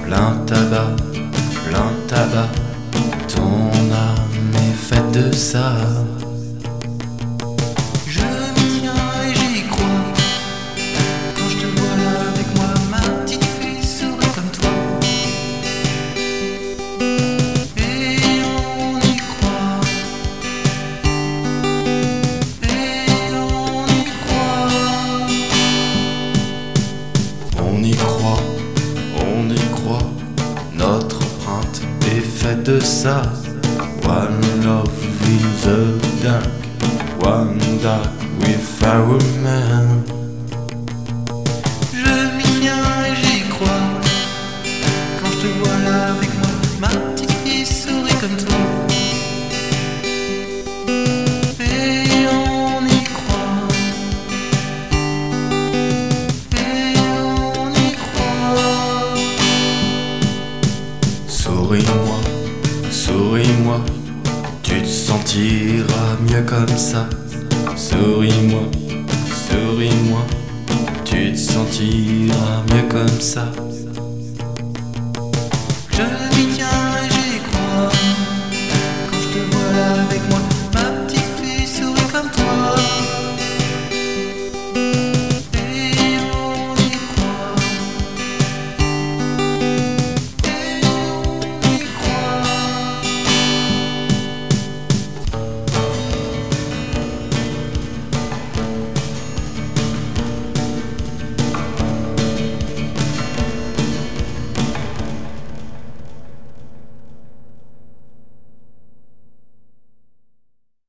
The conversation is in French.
plein tabac, ton âme est faite de ça. Je m'y tiens et j'y crois, quand je te vois là avec moi, ma petite fille sourit comme toi. Et on y croit, et on y croit. On y croit, on y croit, notre empreinte est faite de ça. One love with a duck, one duck with our man. Je m'y tiens et j'y crois, quand je te vois là avec moi, ma petite fille sourit comme toi. Et on y croit, et on y croit. Souris-moi, souris-moi, tu te sentiras mieux comme ça. Souris-moi, souris-moi, tu te sentiras mieux comme ça.